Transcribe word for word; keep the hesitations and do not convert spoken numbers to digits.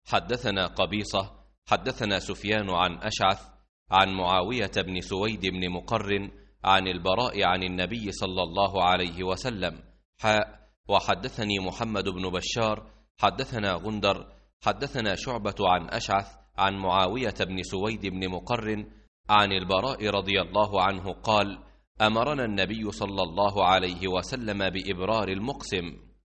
حدثنا قبيصة حدثنا سفيان عن أشعث عن معاوية بن سويد بن مقرن عن البراء عن النبي صلى الله عليه وسلم حاء. وحدثني محمد بن بشار حدثنا غندر حدثنا شعبة عن أشعث عن معاوية بن سويد بن مقرن عن البراء رضي الله عنه قال: أمرنا النبي صلى الله عليه وسلم بإبرار المقسم.